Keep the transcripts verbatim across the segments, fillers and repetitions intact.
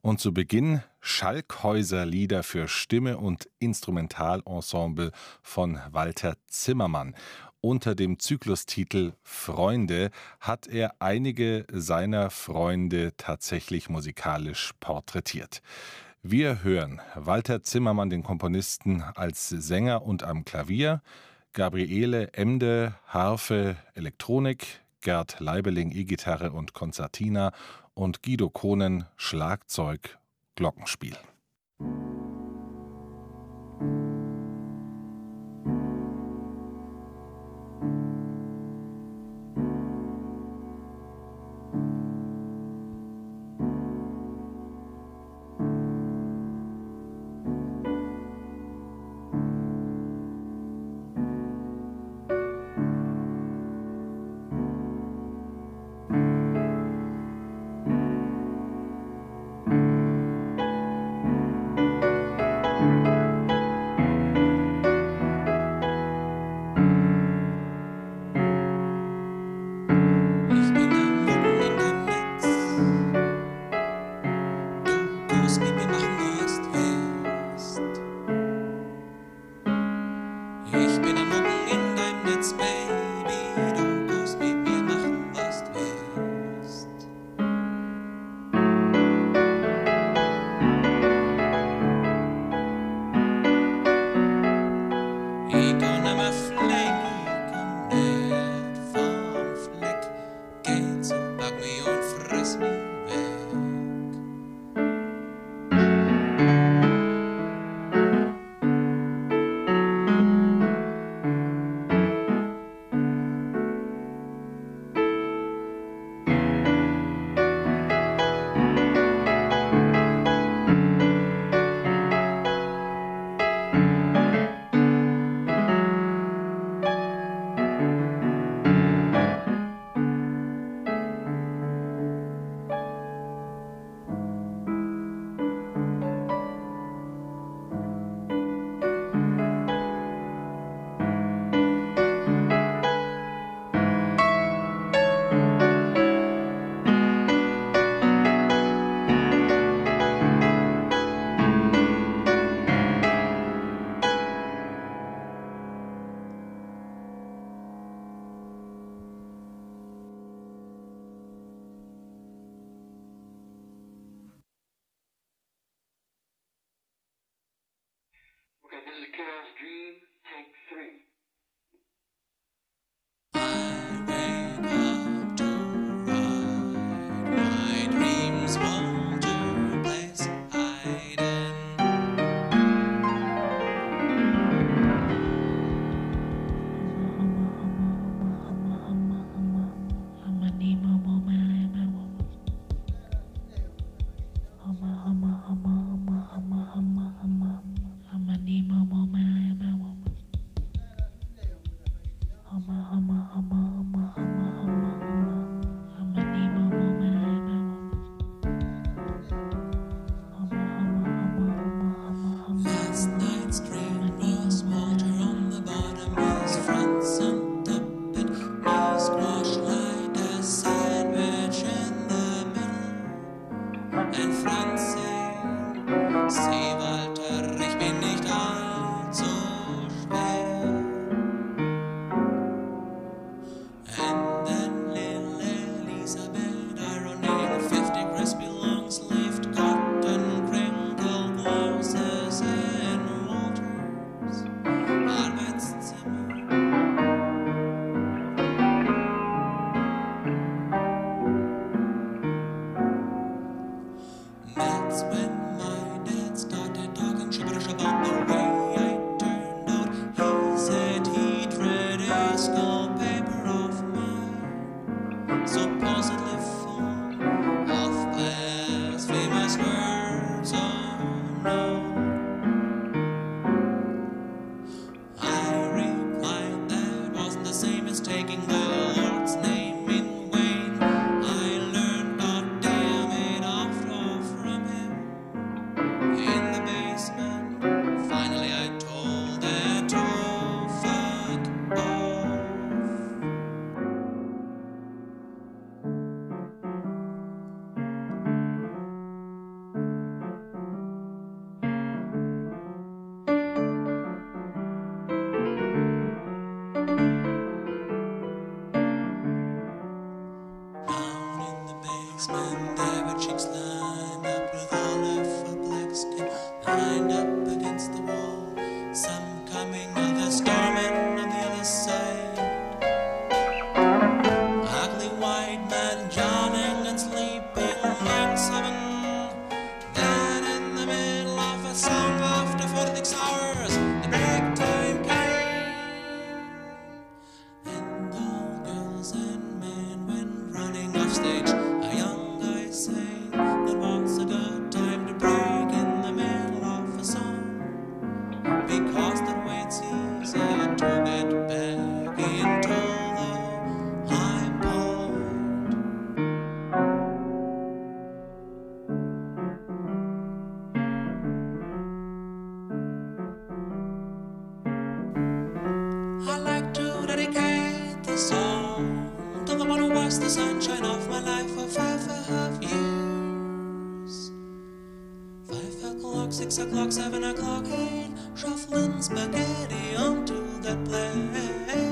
Und zu Beginn Schalkhäuser Lieder für Stimme und Instrumentalensemble von Walter Zimmermann. Unter dem Zyklustitel Freunde hat er einige seiner Freunde tatsächlich musikalisch porträtiert. Wir hören Walter Zimmermann, den Komponisten, als Sänger und am Klavier, Gabriele Emde, Harfe, Elektronik, Gerd Leibeling, E-Gitarre und Konzertina und Guido Kohnen, Schlagzeug, Glockenspiel. Find sunshine of my life for five and a half years. Five o'clock, six o'clock, seven o'clock, eight, shuffling spaghetti onto that plate.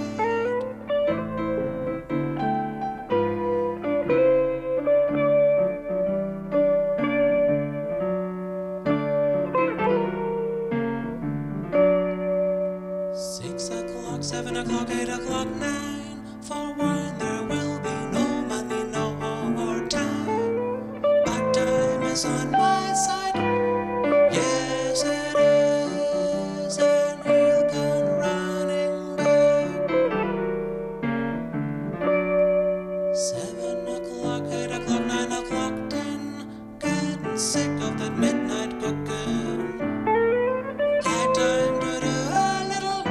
Six o'clock, seven o'clock, eight o'clock, nine, for wine there will be no money, no more time. But time is on my side, yes it is, and he'll come running back. Seven o'clock, eight o'clock, nine o'clock, ten, getting sick of that midnight cooking. High time to do a little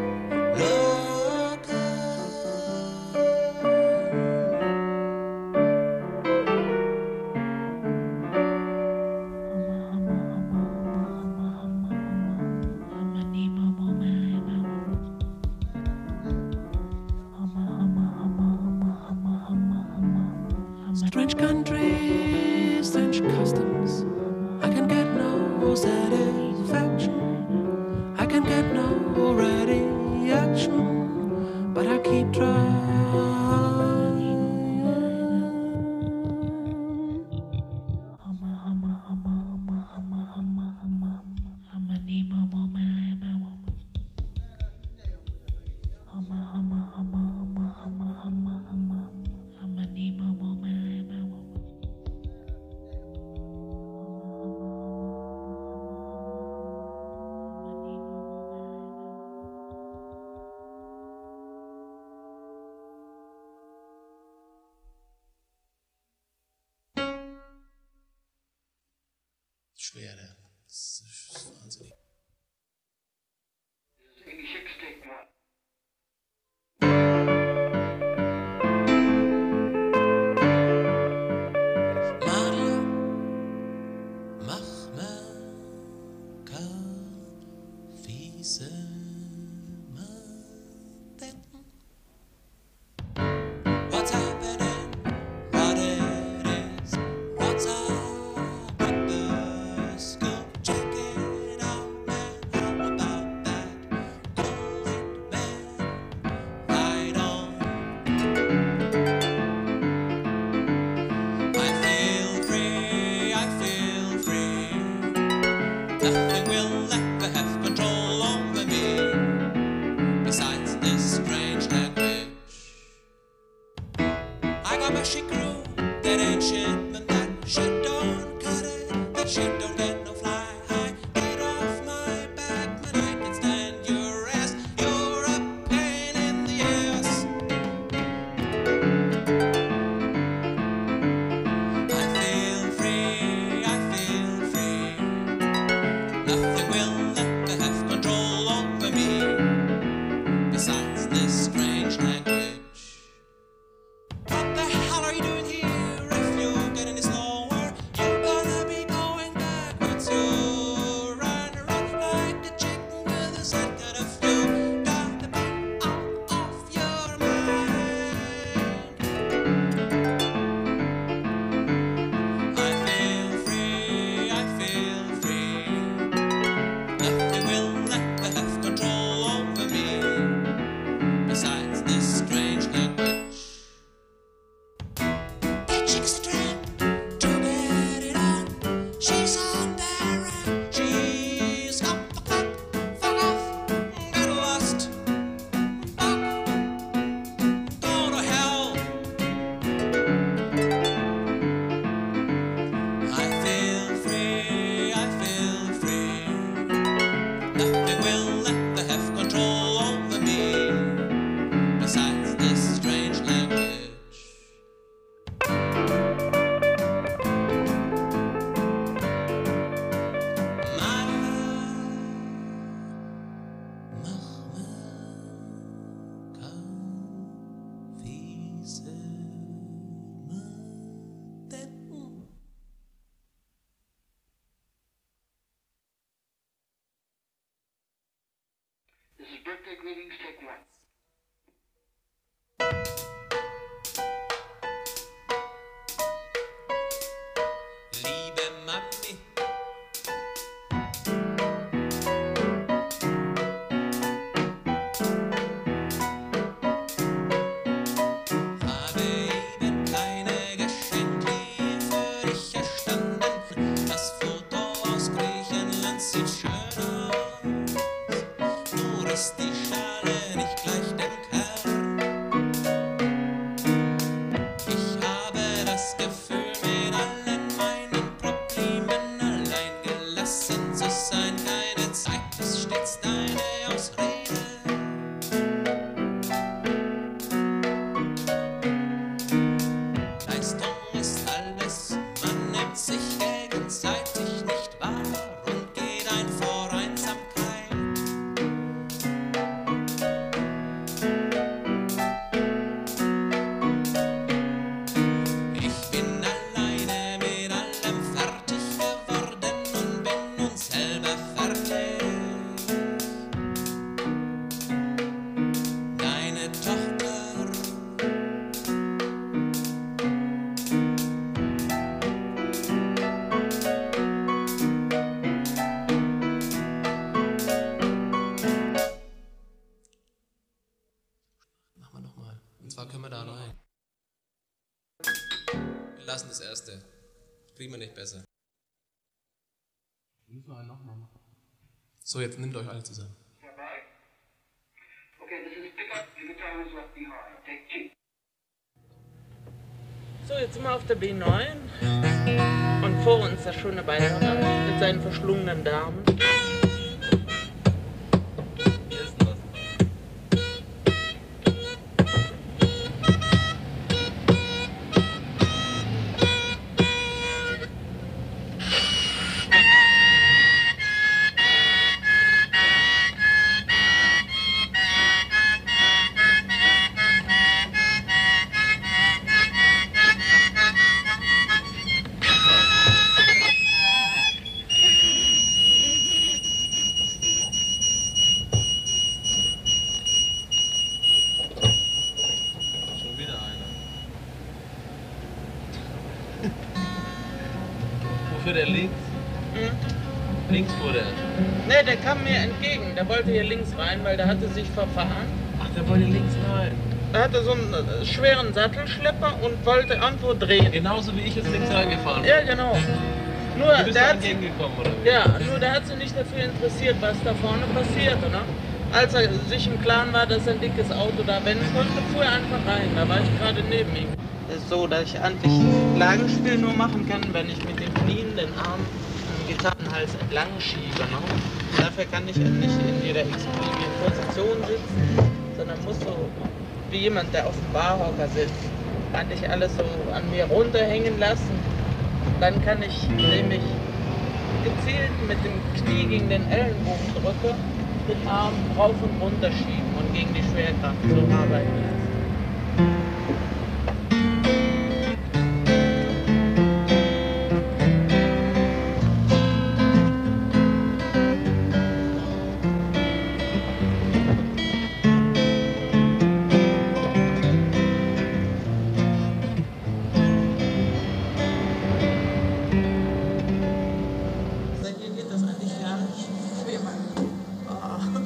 strange country, strange customs. I can get no satisfaction. I can get no reaction, but I keep trying. Schwere. Das ist wahnsinnig. Mario, mach mir Kaffeese Madetten. What's happening? What it is? What's up? Nothing will ever have control over me besides this strange language. I got my shit crew, that ain't shit, but that shit don't cut it. That shit don't get no fly high. Get off my back, man, I can stand your ass. You're a pain in the ass. I feel free, I feel free. Nothing will ever have control over me besides this strange language. What the hell are you doing here? If you get any slower, you're gonna be going backwards. You run around like a chicken with a set cut of you. Got the beat out of your mind. I feel free, I feel free. Nothing will ever have control over me besides this strange language. That chick's a tramp to get it on. She's on there and she's up the cut. Fuck off, get lost, fuck, go to hell. I feel free, I feel free. Nothing will ever have control over me besides this strange language. Maria, mach mir Kaffeese Madetten. This is birthday greetings, take one. lassen das erste. Kriegen wir nicht besser. Müssen wir noch mal machen. So, jetzt nehmt euch alle zusammen. Okay, this is pick up, the guitar is left behind. Take two. So, jetzt sind wir auf der B neun und vor uns der schöne Bayern mit seinen verschlungenen Damen. Hier ist was. Schon wieder einer. Wofür der links? Hm? Links fuhr der. Ne, der kam mir entgegen. Der wollte hier links rein, weil der hatte sich verfahren. Ach, der wollte links rein. Er hatte so einen äh, schweren Sattelschlepper und wollte irgendwo drehen. Genauso wie ich jetzt links reingefahren bin. Ja, genau. Nur Du bist der da hat sich, entgegengekommen, oder wie? ja, nur der hat sich nicht dafür interessiert, was da vorne passierte. Ne? Als er sich im Klaren war, dass ein dickes Auto da wenden konnte, fuhr er einfach rein. Da war ich gerade neben ihm. Es ist so, dass ich eigentlich Lagenspiel nur machen kann, wenn ich mit den Knien den Arm am Gitarrenhals entlang schiebe. Ne? Dafür kann ich nicht in jeder x-beliebigen Position sitzen, sondern muss so wie jemand, der auf dem Barhocker sitzt, kann ich alles so an mir runterhängen lassen. Dann kann ich, indem ich gezielt mit dem Knie gegen den Ellenbogen drücke, den Arm rauf und runter schieben und gegen die Schwerkraft so arbeiten. Seit mir geht das eigentlich gar nicht. Wie immer. Oh.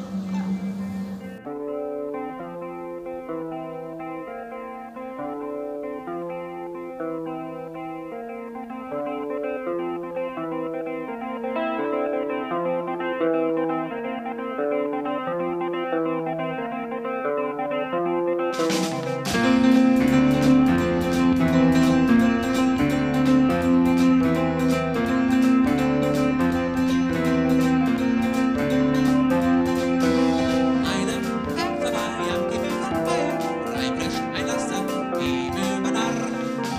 Eine Pfeffer bei am Gemüsefeuer, Reibrisch ein Laster, ihm über Narr.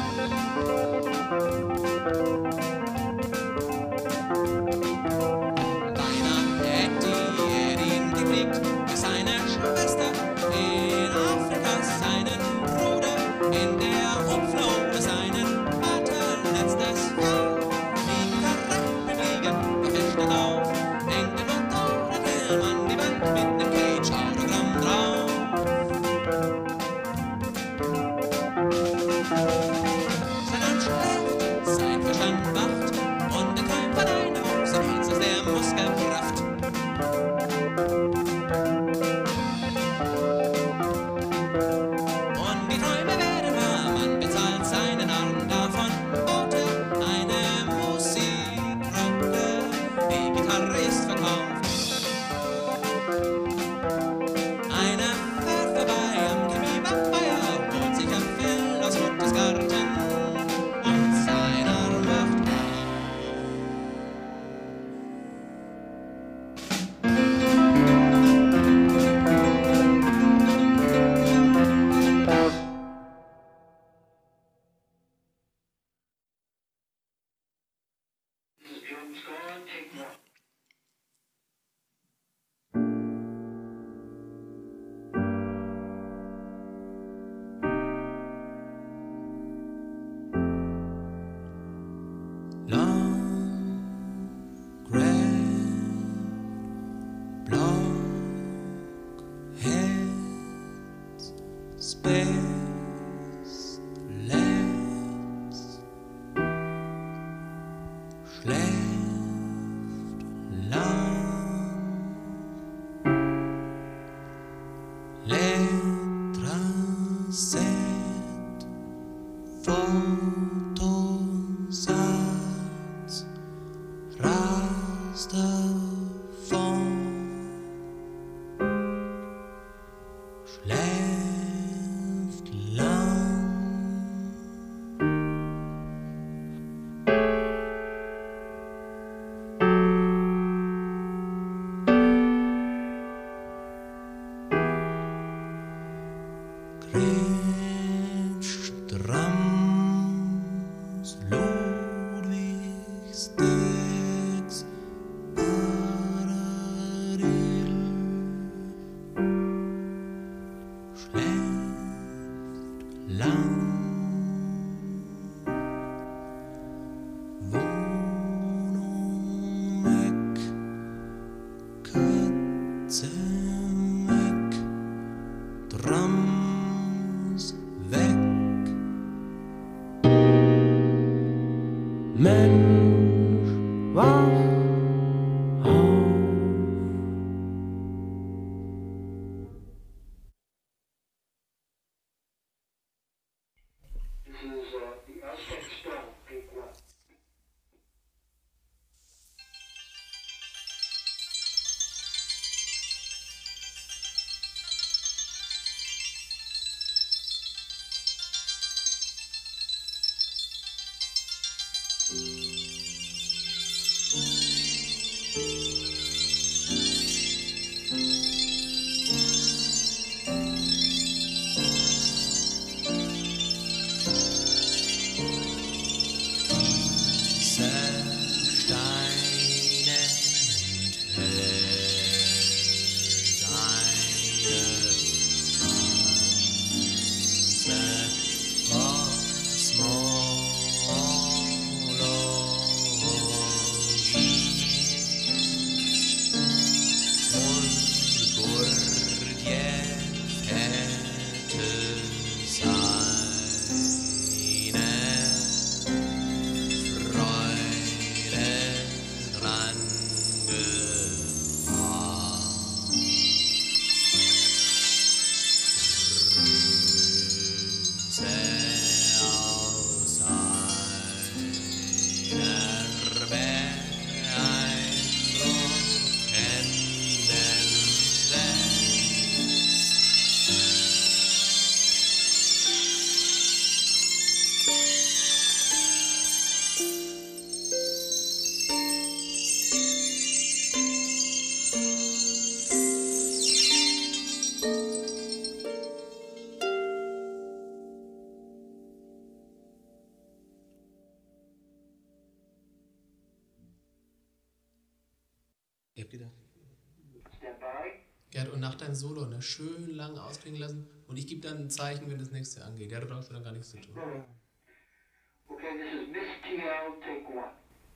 Beinahe hätte er ihn gekriegt, wie seine Schwester in Afrika seinen Bruder in der Umflog seinen Vater letztes Jahr. Die Karren fliegen, gefechtet auf, hängt den Motorradhelm an die Wand mit dem Cage-Autogramm drauf. Sein Hand schläft, sein Verstand wacht und er träumt von einer Maus im Herz aus der Muskelkraft. Und die Träume werden wahr, man bezahlt seinen Arm davon, baut er eine Musikgruppe, die Gitarre ist verkauft. Einer fährt vorbei am Chemiebauer, holt sich Apfel aus Mutters Garten und seiner macht auf. The drum's gone, take one. Long, grand, blockheads, space, left, schläft lang, Letraset, Foto. ist davon, schläft lang. Strams Ludwigs Tex Paradiel schläft lang. Wohnung weg, Katze weg, Drams weg. Mensch, wach auf. This is uh, the Aztec Stone, take one. Steine enthält eine ganze Kosmologie und Gurdjieff hätte seine Freude dran gehabt. Grüße aus einer beeindruckenden Welt. Ihr habt die da. Stand by. Ja, und nach deinem Solo, ne, schön lang ausklingen lassen. Und ich gebe dann ein Zeichen, wenn das nächste angeht. Der hat auch schon gar nichts zu tun. Okay, this is Miss T L, take one.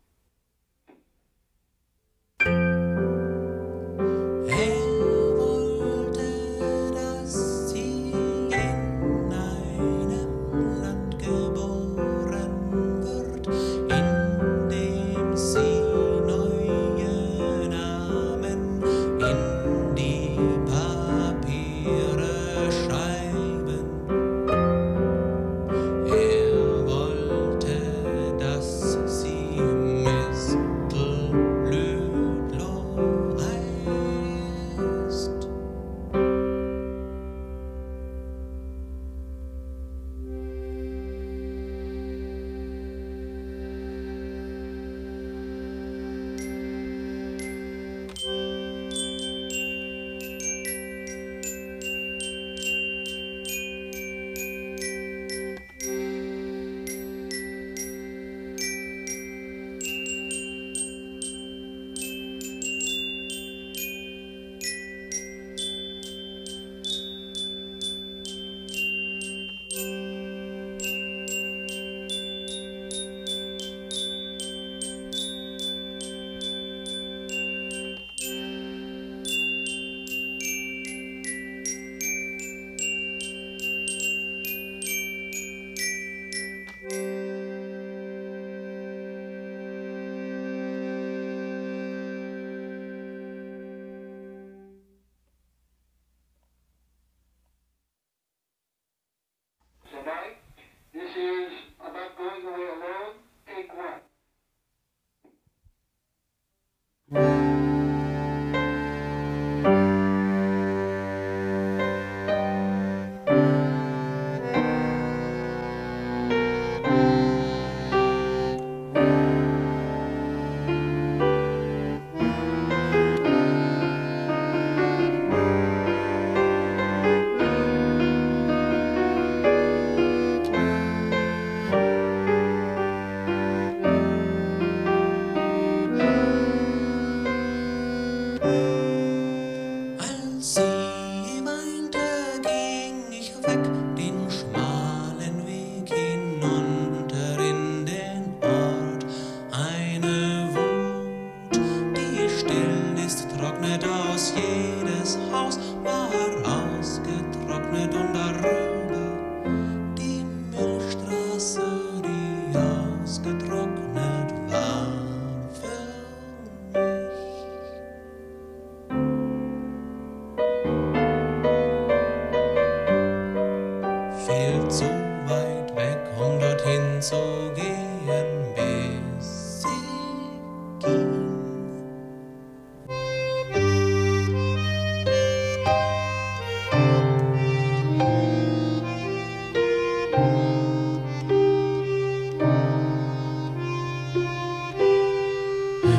Er wollte, dass sie in einem Land geboren wird, in dem sie neue Namen in die Papiere schreiben. Er wollte, dass sie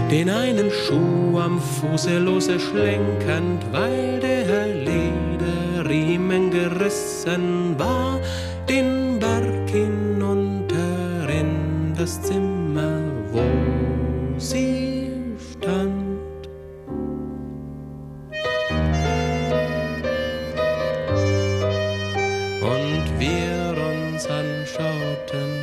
den einen Schuh am Fuße lose schlenkend, weil der Lederriemen gerissen war, den Berg hinunter in das Zimmer, wo sie stand. Und wir uns anschauten,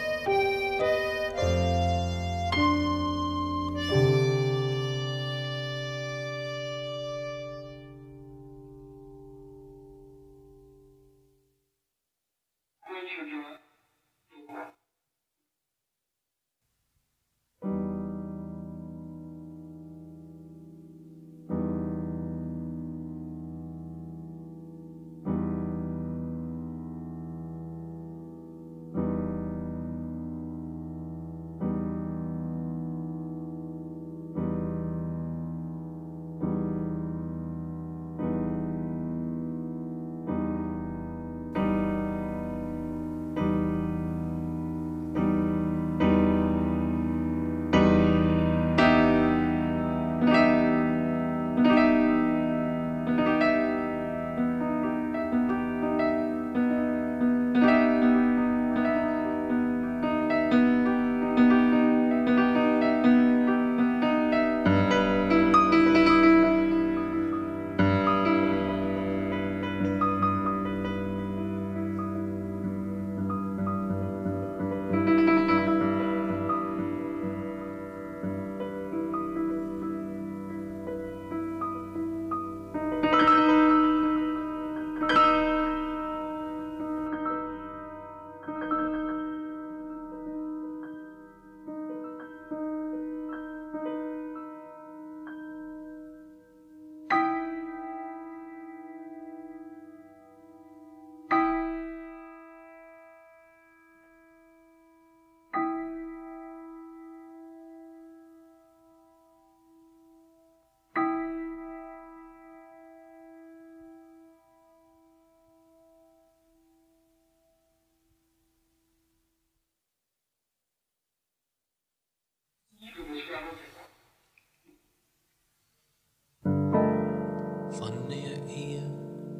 von der Ehe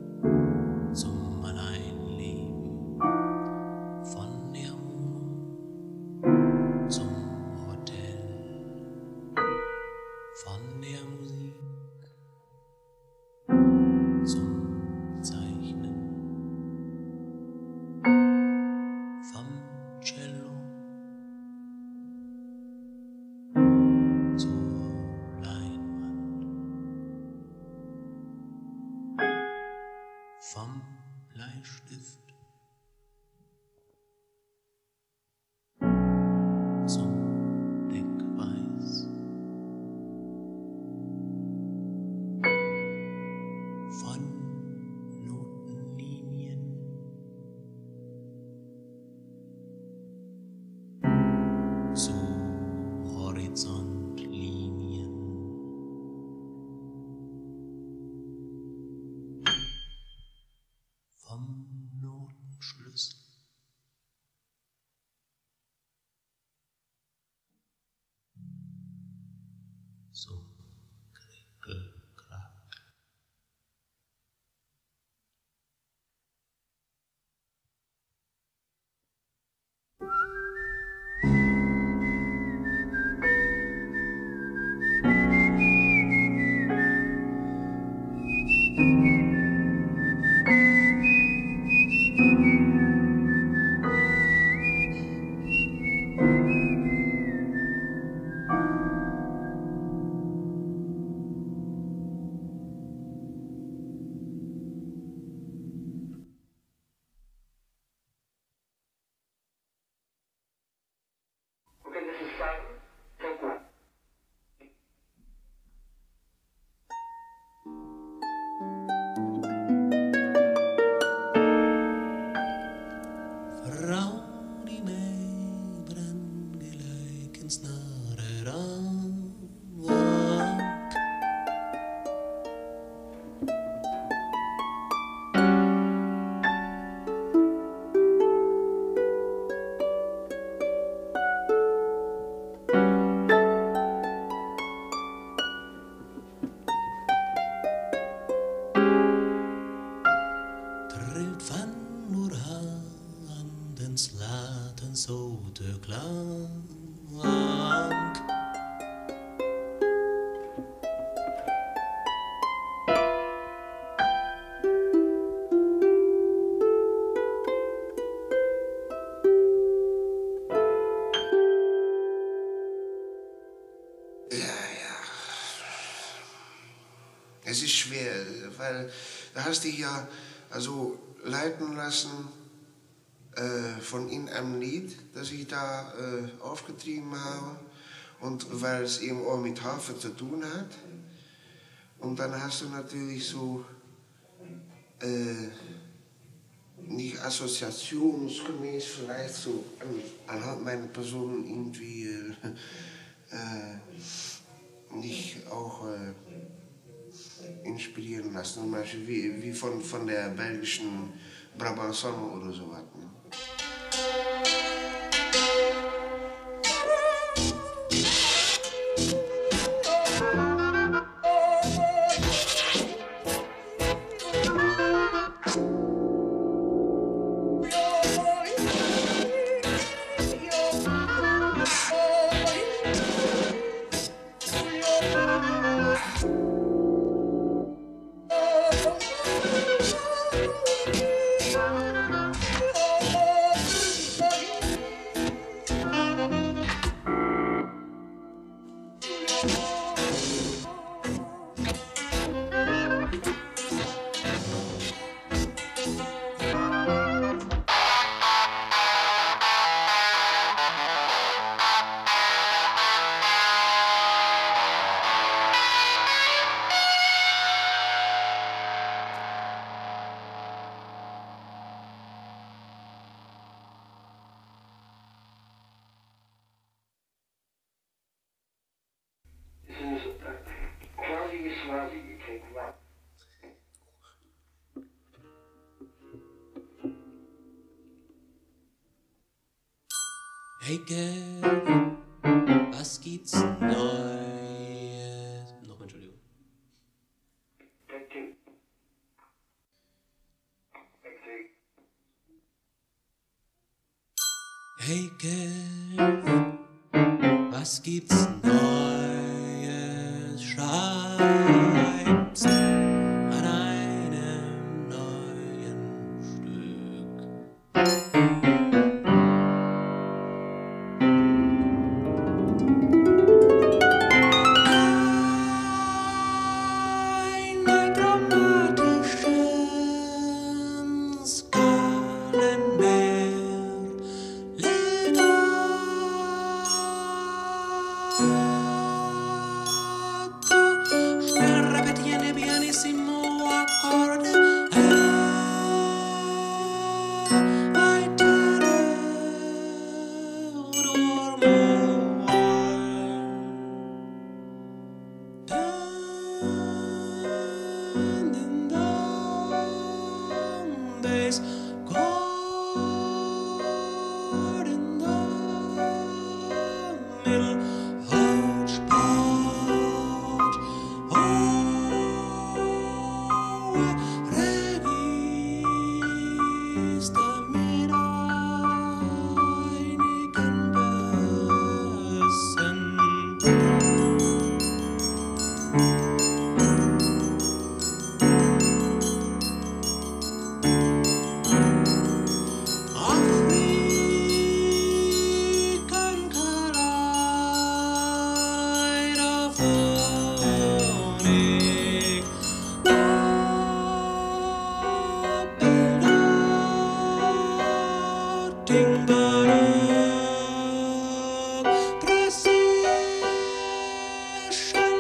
zum Alleinleben, von der Wohnung zum Hotel, von der Musik zum Zeichnen, vom Cello zur Leinwand, vom Bleistift zum Deckweiß, von Notenlinien zu Horizontlinien, vom Notenschlüssel zum Krickelkrack. Klang. Es ist schwer, weil du hast dich ja also leiten lassen äh, von in einem Lied, das ich da äh, aufgetrieben habe. Und weil es eben auch mit Harfe zu tun hat. Und dann hast du natürlich so äh, nicht assoziationsgemäß vielleicht so an, anhand meiner Person irgendwie äh, äh, nicht auch äh, inspirieren lassen, zum Beispiel wie, wie von, von der belgischen Brabançon oder so was. Ne? Quasi Swazi gekriegt war. Hey Kev, was gibt's Neues? Nochmal, Entschuldigung. Hey Kev, was gibt's Neues? Schreibst an einem neuen Stück. Eine dramatischen Skalenmeer legato, sperre tiene pianissimo accorde e vai tere dormo and in days caught in the middle hodgepodge. Oh, revista mit einigen Bösen. African Kaleidophonic Doppelnoting Barock Precision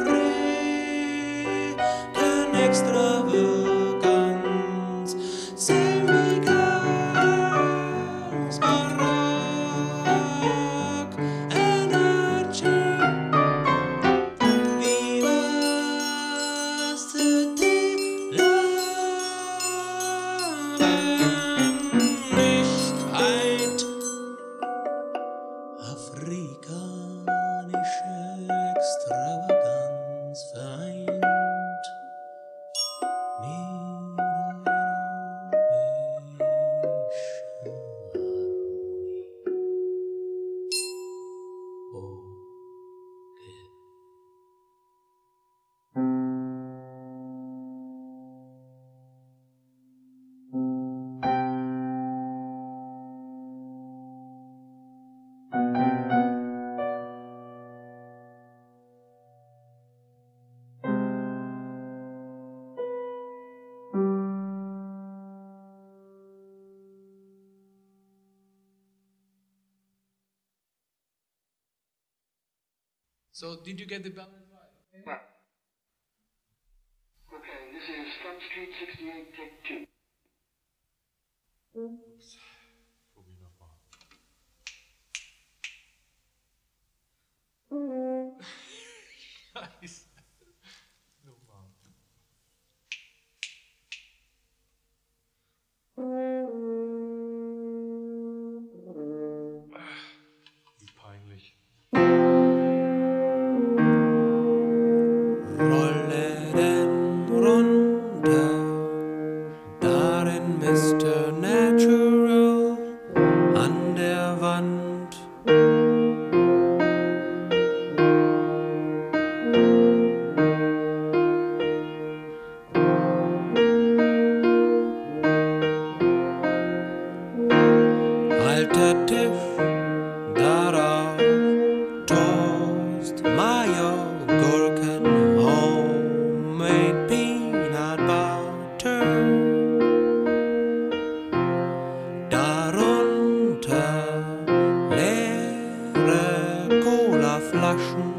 African Extravagance Semi-girls Barock Energy Vivacity, Lebendigkeit, afrikanische Extravaganz vereint mit europäischer Harmonie. So, did you get the balance right? Well, okay, this is Front Street sixty-eight, take two. Scheiße. Nochmal. Wie peinlich. Rolle denn runter, darin Mister Natural an der Wand. Alter Tisch, darauf Toast, Mayo, Gurken, homemade peanut butter. Darunter leere Colaflaschen.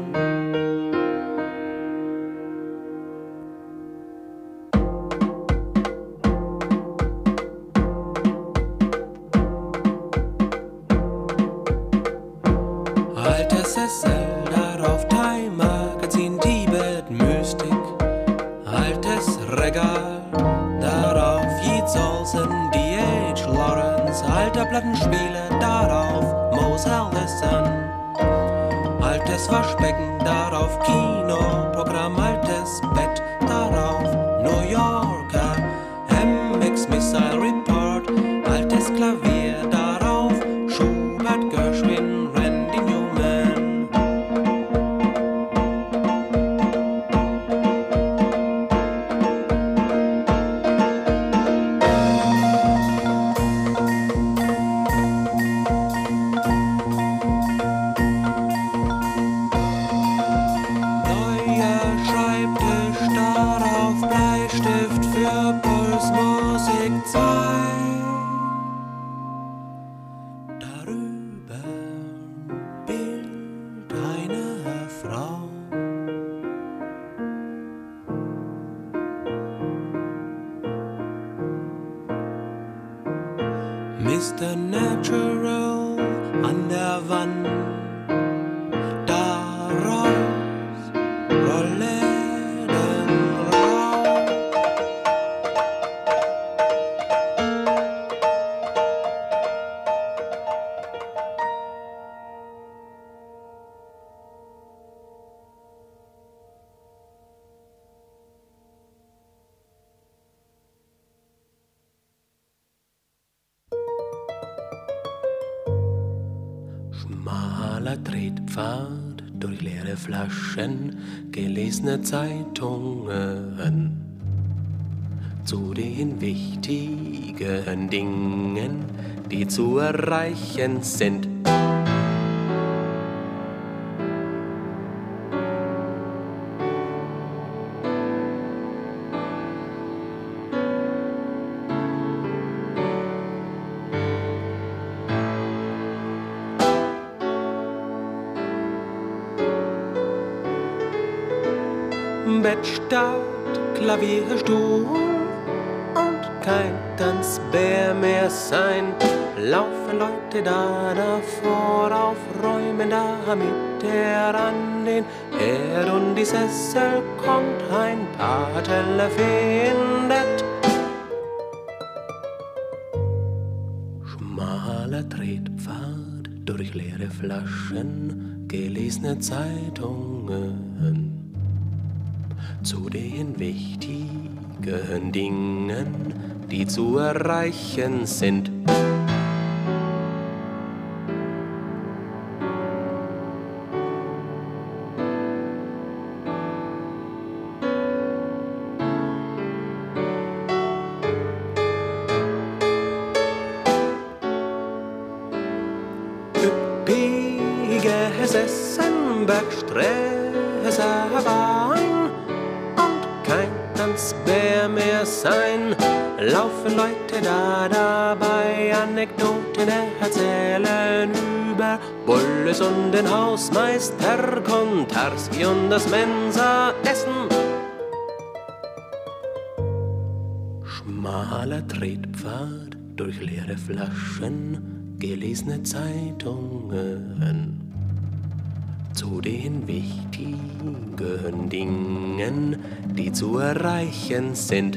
Alter Sessel, darauf Time Magazin, Tibet, Mystik. Altes Regal, darauf Yeats Olsen, D H Lawrence. Alter Plattenspieler, darauf Mose Allison. Altes Waschbecken, darauf Kinoprogramm. Altes Bett, darauf New Yorker, M X Missile Report. Altes Klavier, darauf Schubert, Gershwin, Randy Newman. Neuer Schreibtisch, darauf Bleistift für Pulsmusik zwei. Darüber Bild einer Frau. Mister Natural an der Wand. Daraus Rollläden raus. Schmaler Tretpfad durch leere Flaschen, gelesene Zeitungen. Zu den wichtigen Dingen, die zu erreichen sind. Bett statt Klavierstuhl und kein Tanzbär mehr sein. Laufen Leute da davor, aufräumen damit er an den Herd und die Sessel kommt, ein paar Teller findet. Schmaler Tretpfad durch leere Flaschen, gelesene Zeitungen. Zu den wichtigen Dingen, die zu erreichen sind. Üppiges Essen, Bergsträser, Wein und kein Tanzbär mehr sein. laufen Leute da dabei, Anekdoten erzählen über Bulles und den Hausmeister, Kontarski und das Mensa-Essen. Schmaler Tretpfad durch leere Flaschen, gelesene Zeitungen. Zu den wichtigen Dingen, die zu erreichen sind.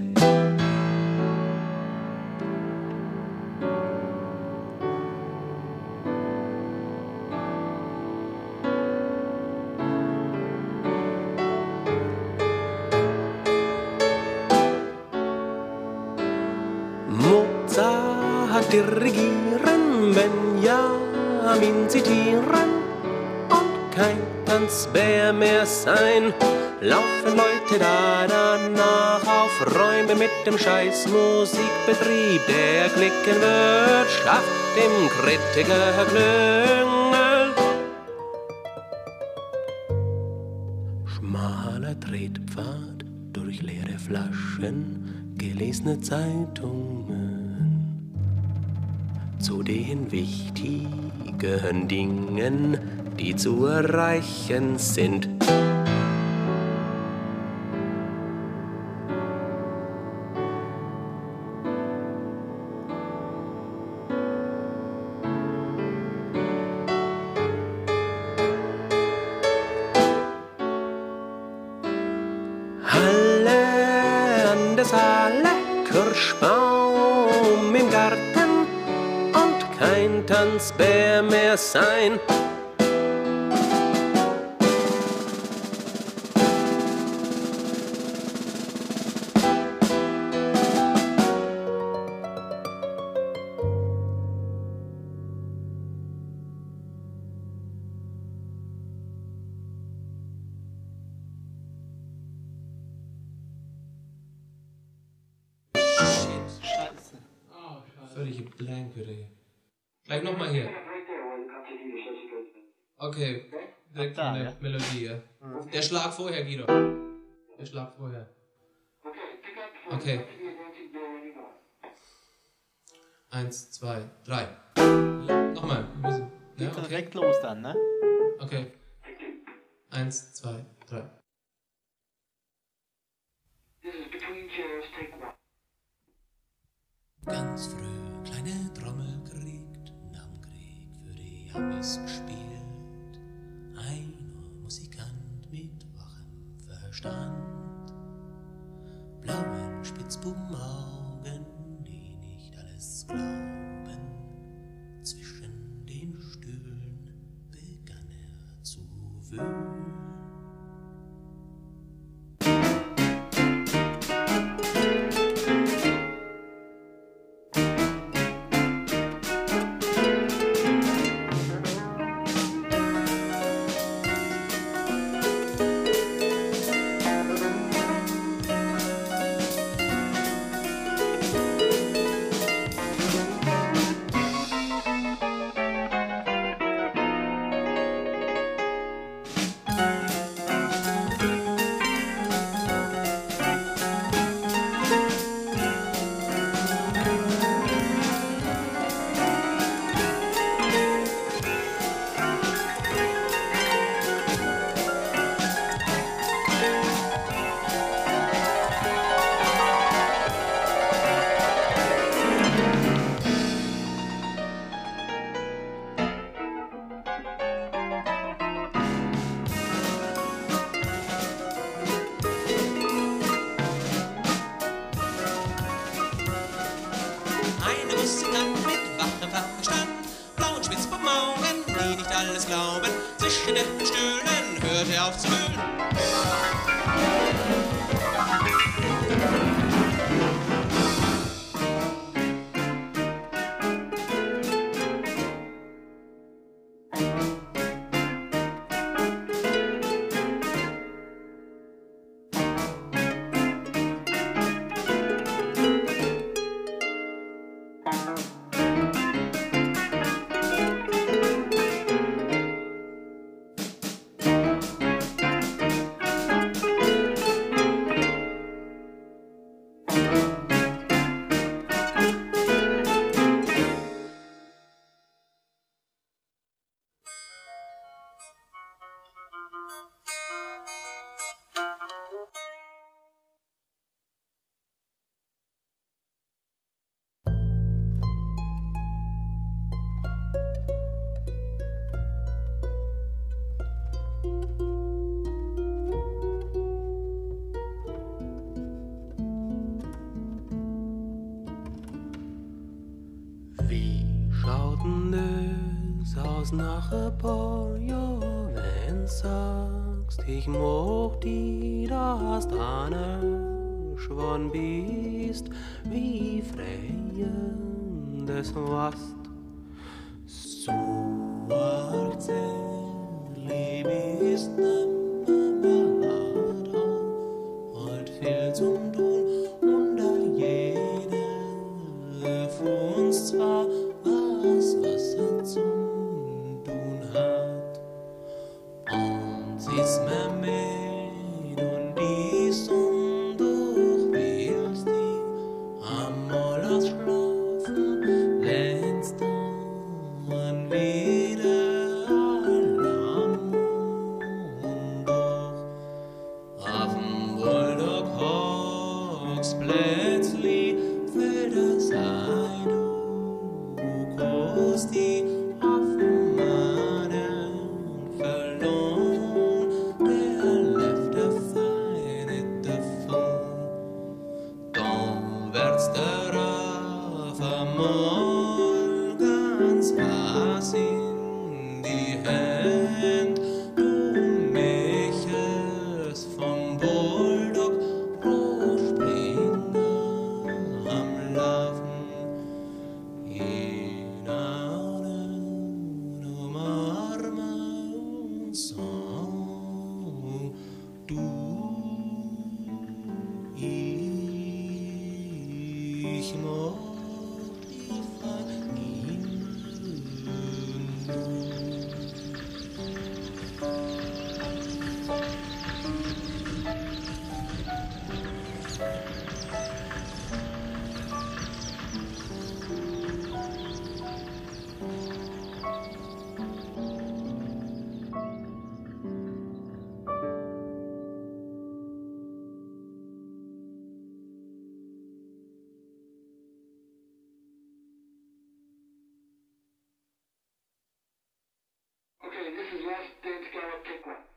Mozart dirigieren, Benjamin zitieren und kein Tanzbär mehr sein. Laufen Leute da danach auf Räume mit dem Scheißmusikbetrieb, der knicken wird, schafft dem Kritiker Klüngel. Schmaler Tretpfad durch leere Flaschen, gelesene Zeitungen. Zu den wichtigen Dingen, die zu erreichen sind. Halle an der Saale, Kirschbaum im Garten und kein Tanzbär mehr sein. Völlige Blank wieder hier. Gleich nochmal hier. Okay, direkt von der Melodie. Ja. Der Schlag vorher, Guido. Der Schlag vorher. Okay. Eins, zwei, drei. Nochmal. Wir müssen. Ja, okay. Direkt los dann, ne? Okay. Eins, zwei, drei. Ganz früh kleine Trommel kriegt, nach'm Krieg für die Amis gespielt. Ein Musikant mit wachem Verstand, blauen Spitzbubenaugen, die nicht alles glauben. Zwischen den Stühlen begann er zu wühlen. alles glauben. Zwischen den Stühlen hört er auf zu wühlen. bloß nach ein paar Jahren, wenn sagst, ich moch die, dass eine Schwan bist, wie freien des wast. So alt Liebe ist nimmer hart, halt viel zum Tun, und da jeder von uns zwar was, was er zum Tun hat. Und sie ist mir mit und dies und durch willst die einmal ausschlafen, wenn's dann wieder allein und doch auf dem Bulldog hockst plötzlich will das sein, du kost die auf meinen verloren, der läuft der Feine davon. Dann wird's der auf einmal ganz was in die Hand, du möchtest vom Bulldog hochspringen am Laufen in einen umarmen Song. Du, ich mag die vernehmen. Okay, this is last dance gallop, take one.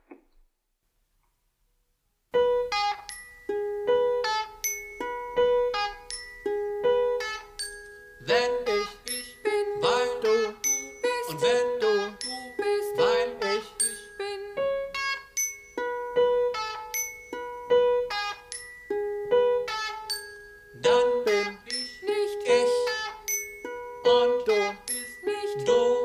Wenn ich, ich bin, weil du bist, und wenn du, du bist, weil ich, ich bin. Dann bin ich nicht ich, und du bist nicht du.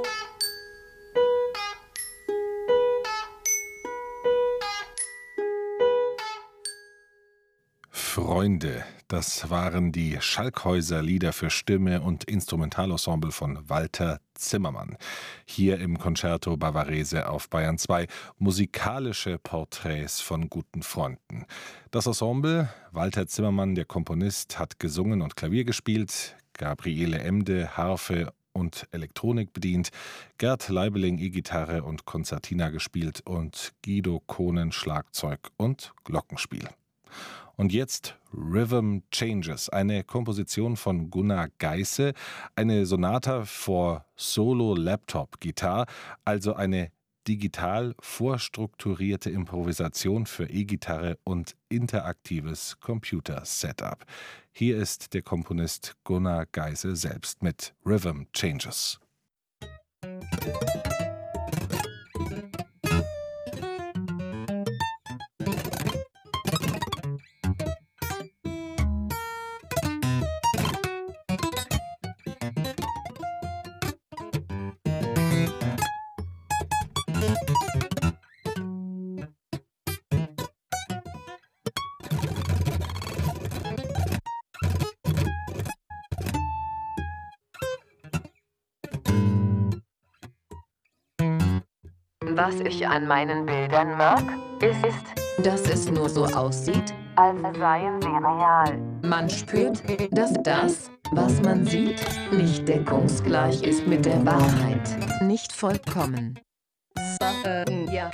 Freunde, das waren die Schalkhäuser-Lieder für Stimme und Instrumentalensemble von Walter Zimmermann. Hier im Concerto Bavarese auf Bayern zwei musikalische Porträts von guten Freunden. Das Ensemble, Walter Zimmermann, der Komponist, hat gesungen und Klavier gespielt, Gabriele Emde, Harfe und Elektronik bedient, Gerd Leibeling E-Gitarre und Konzertina gespielt und Guido Kohnen Schlagzeug und Glockenspiel. Und jetzt Rhythm Changes, eine Komposition von Gunnar Geisse, eine Sonata for Solo Laptop Guitar, also eine digital vorstrukturierte Improvisation für E-Gitarre und interaktives Computer-Setup. Hier ist der Komponist Gunnar Geisse selbst mit Rhythm Changes. Was ich an meinen Bildern mag, ist, dass es nur so aussieht, als seien sie real. Man spürt, dass das, was man sieht, nicht deckungsgleich ist mit der Wahrheit. Nicht vollkommen. Ja.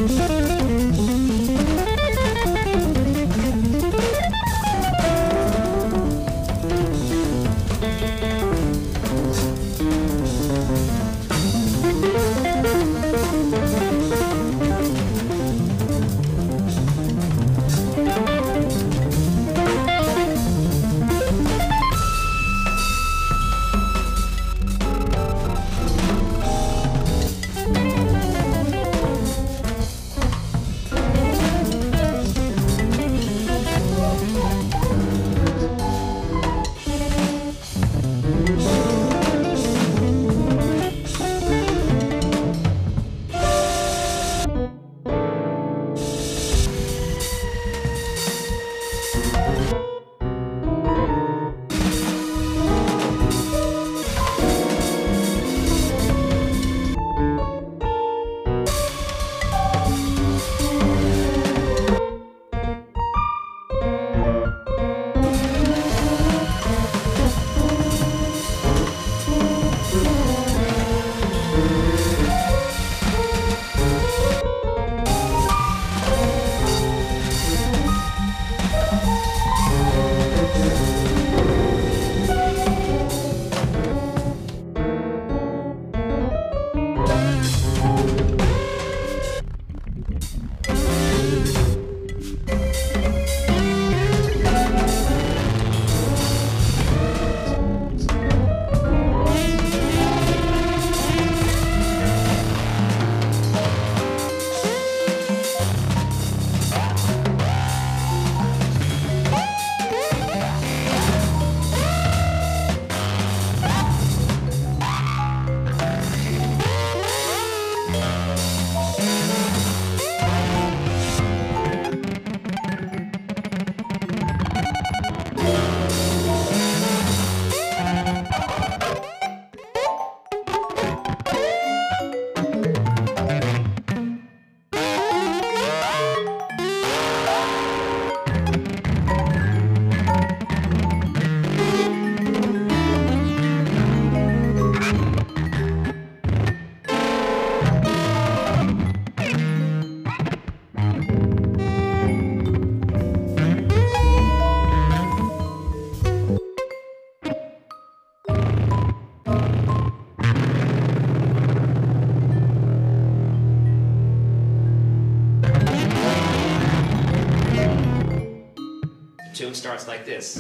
tune starts like this.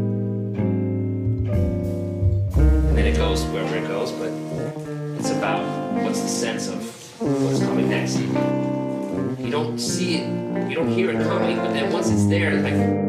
And then it goes wherever it goes, but it's about what's the sense of what's coming next. You don't see it, you don't hear it coming, but then once it's there, it's like...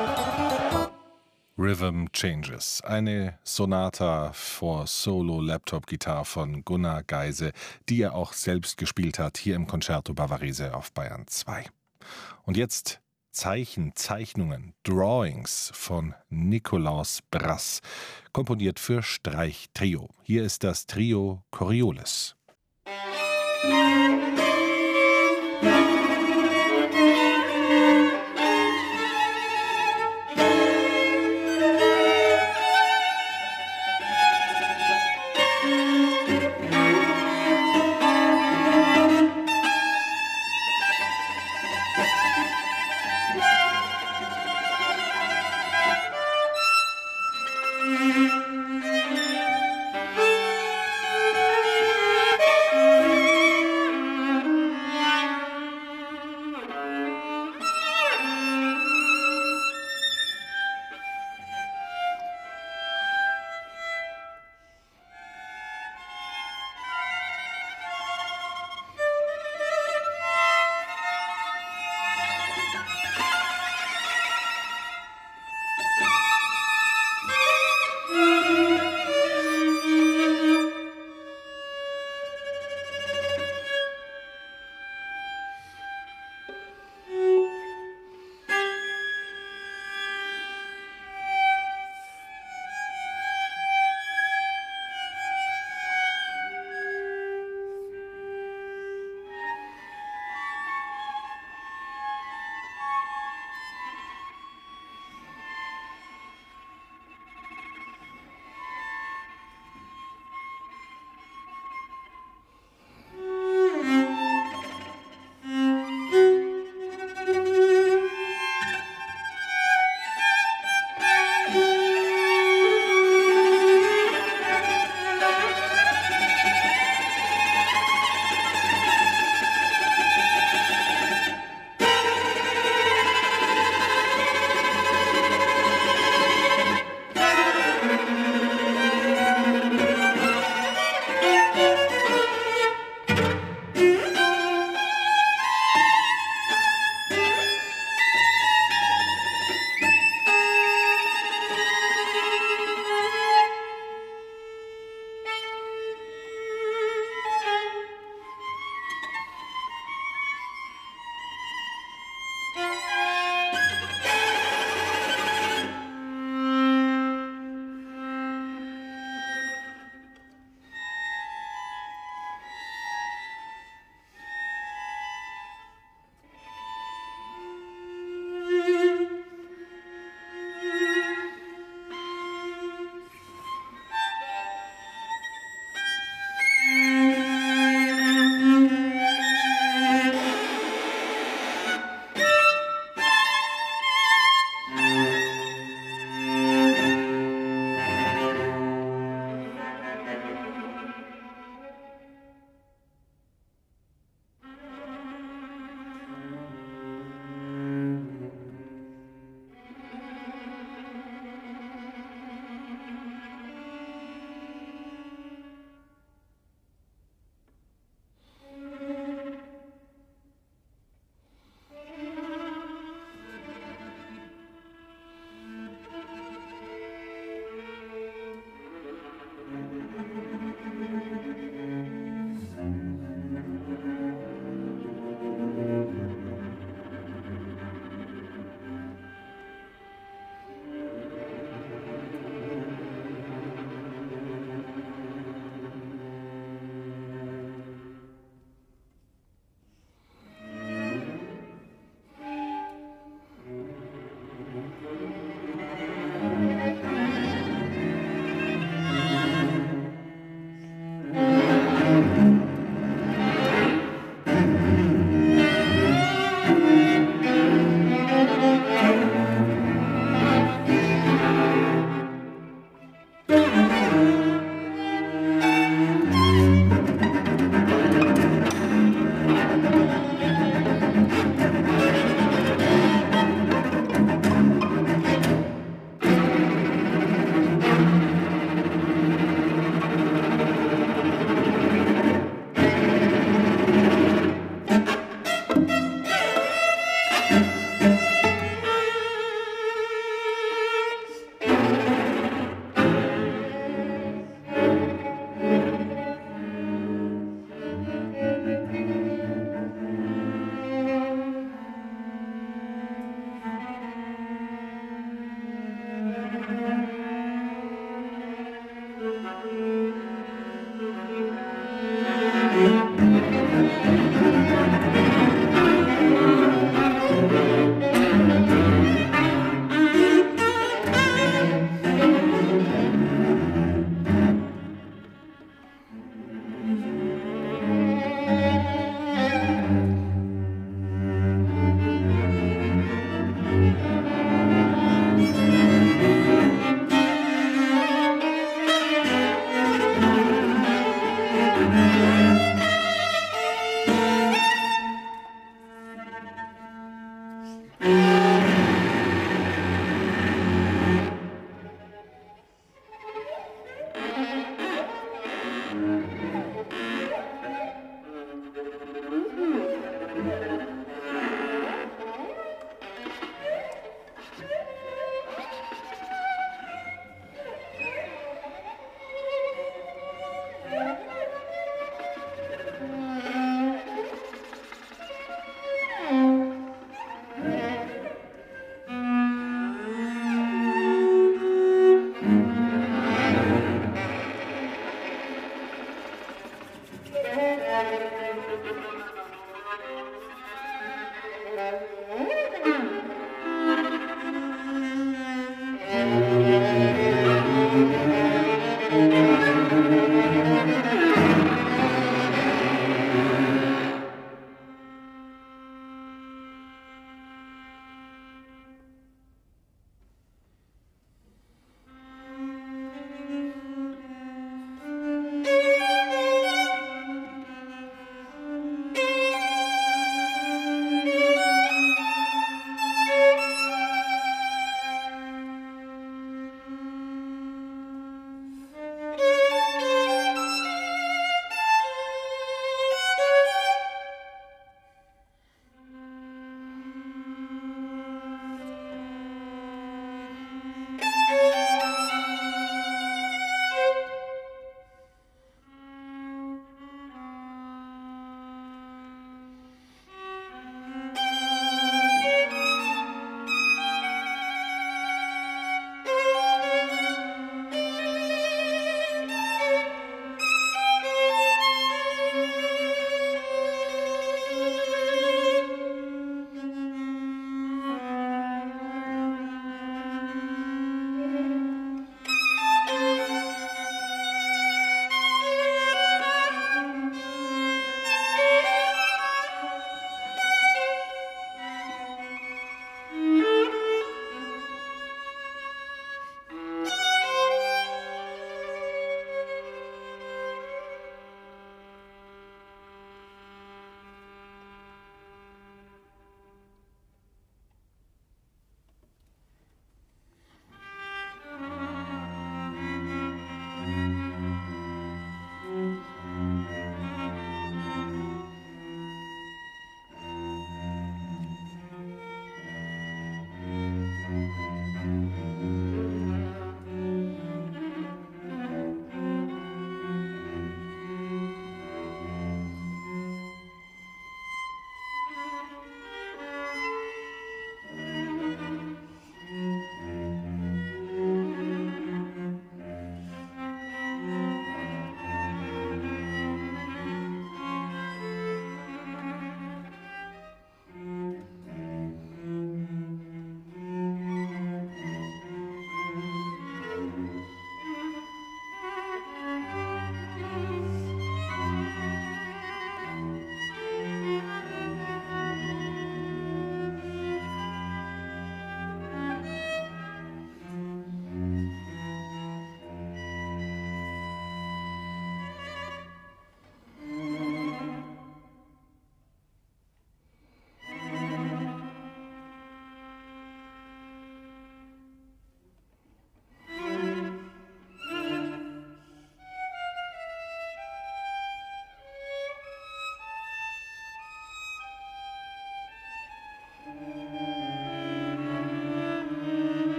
Rhythm Changes, eine Sonata for Solo-Laptop-Gitarre von Gunnar Geise, die er auch selbst gespielt hat, hier im Concerto Bavarese auf Bayern zwei. Und jetzt Zeichen, Zeichnungen, Drawings von Nikolaus Brass, komponiert für Streichtrio. Hier ist das Trio Coriolis.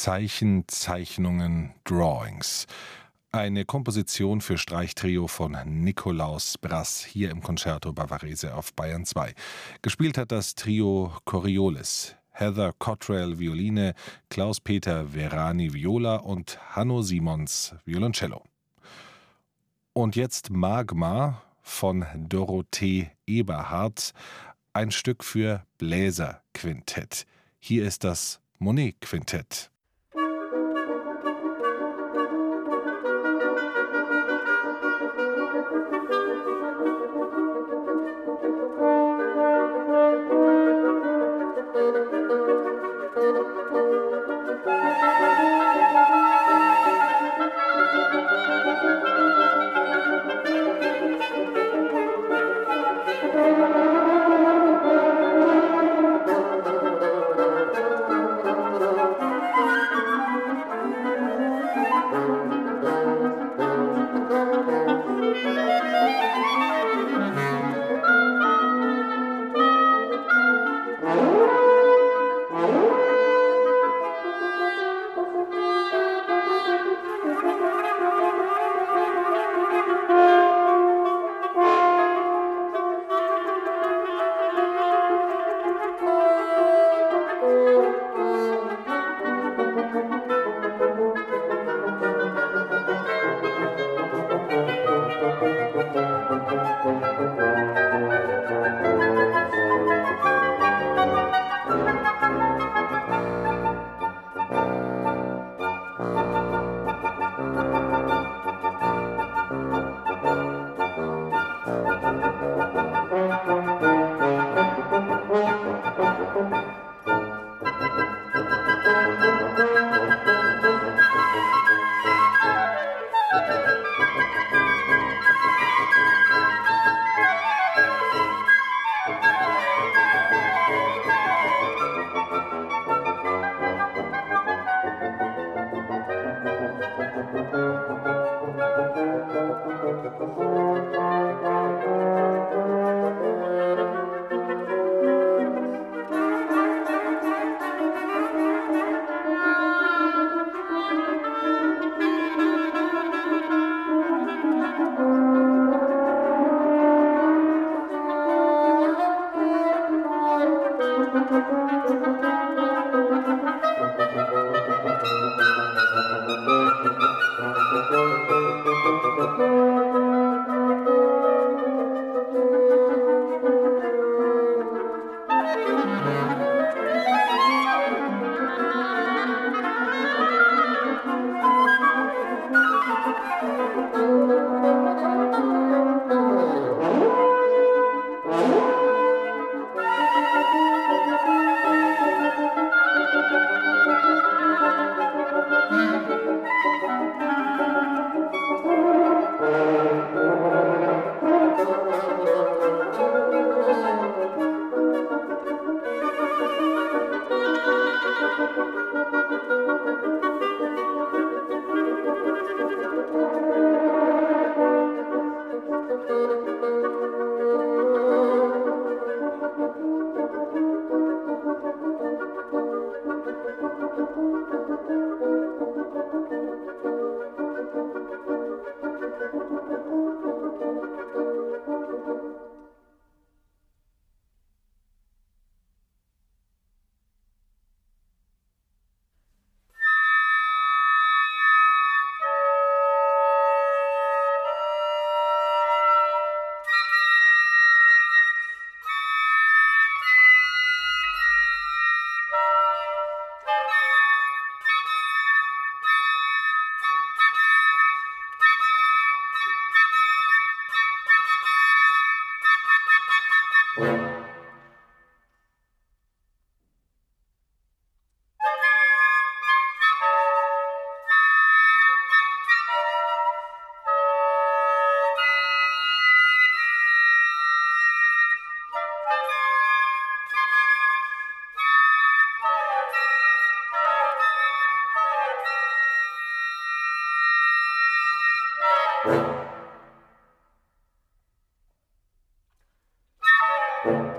Zeichen, Zeichnungen, Drawings. Eine Komposition für Streichtrio von Nikolaus Brass hier im Concerto Bavarese auf Bayern zwei. Gespielt hat das Trio Coriolis. Heather Cottrell Violine, Klaus-Peter Verani Viola und Hanno Simons Violoncello. Und jetzt Magma von Dorothee Eberhardt, ein Stück für Bläserquintett. Hier ist das Monet-Quintett. Thank you.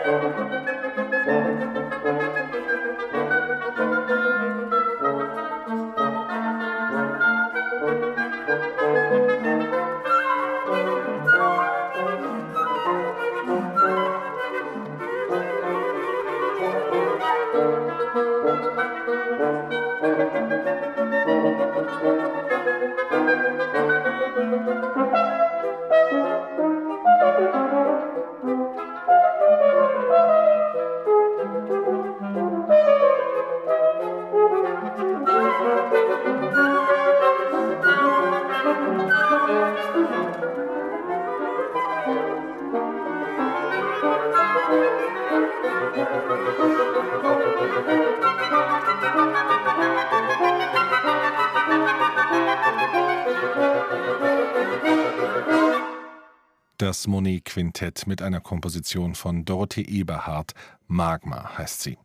Das Monet-Quintett mit einer Komposition von Dorothee Eberhardt. Magma heißt sie.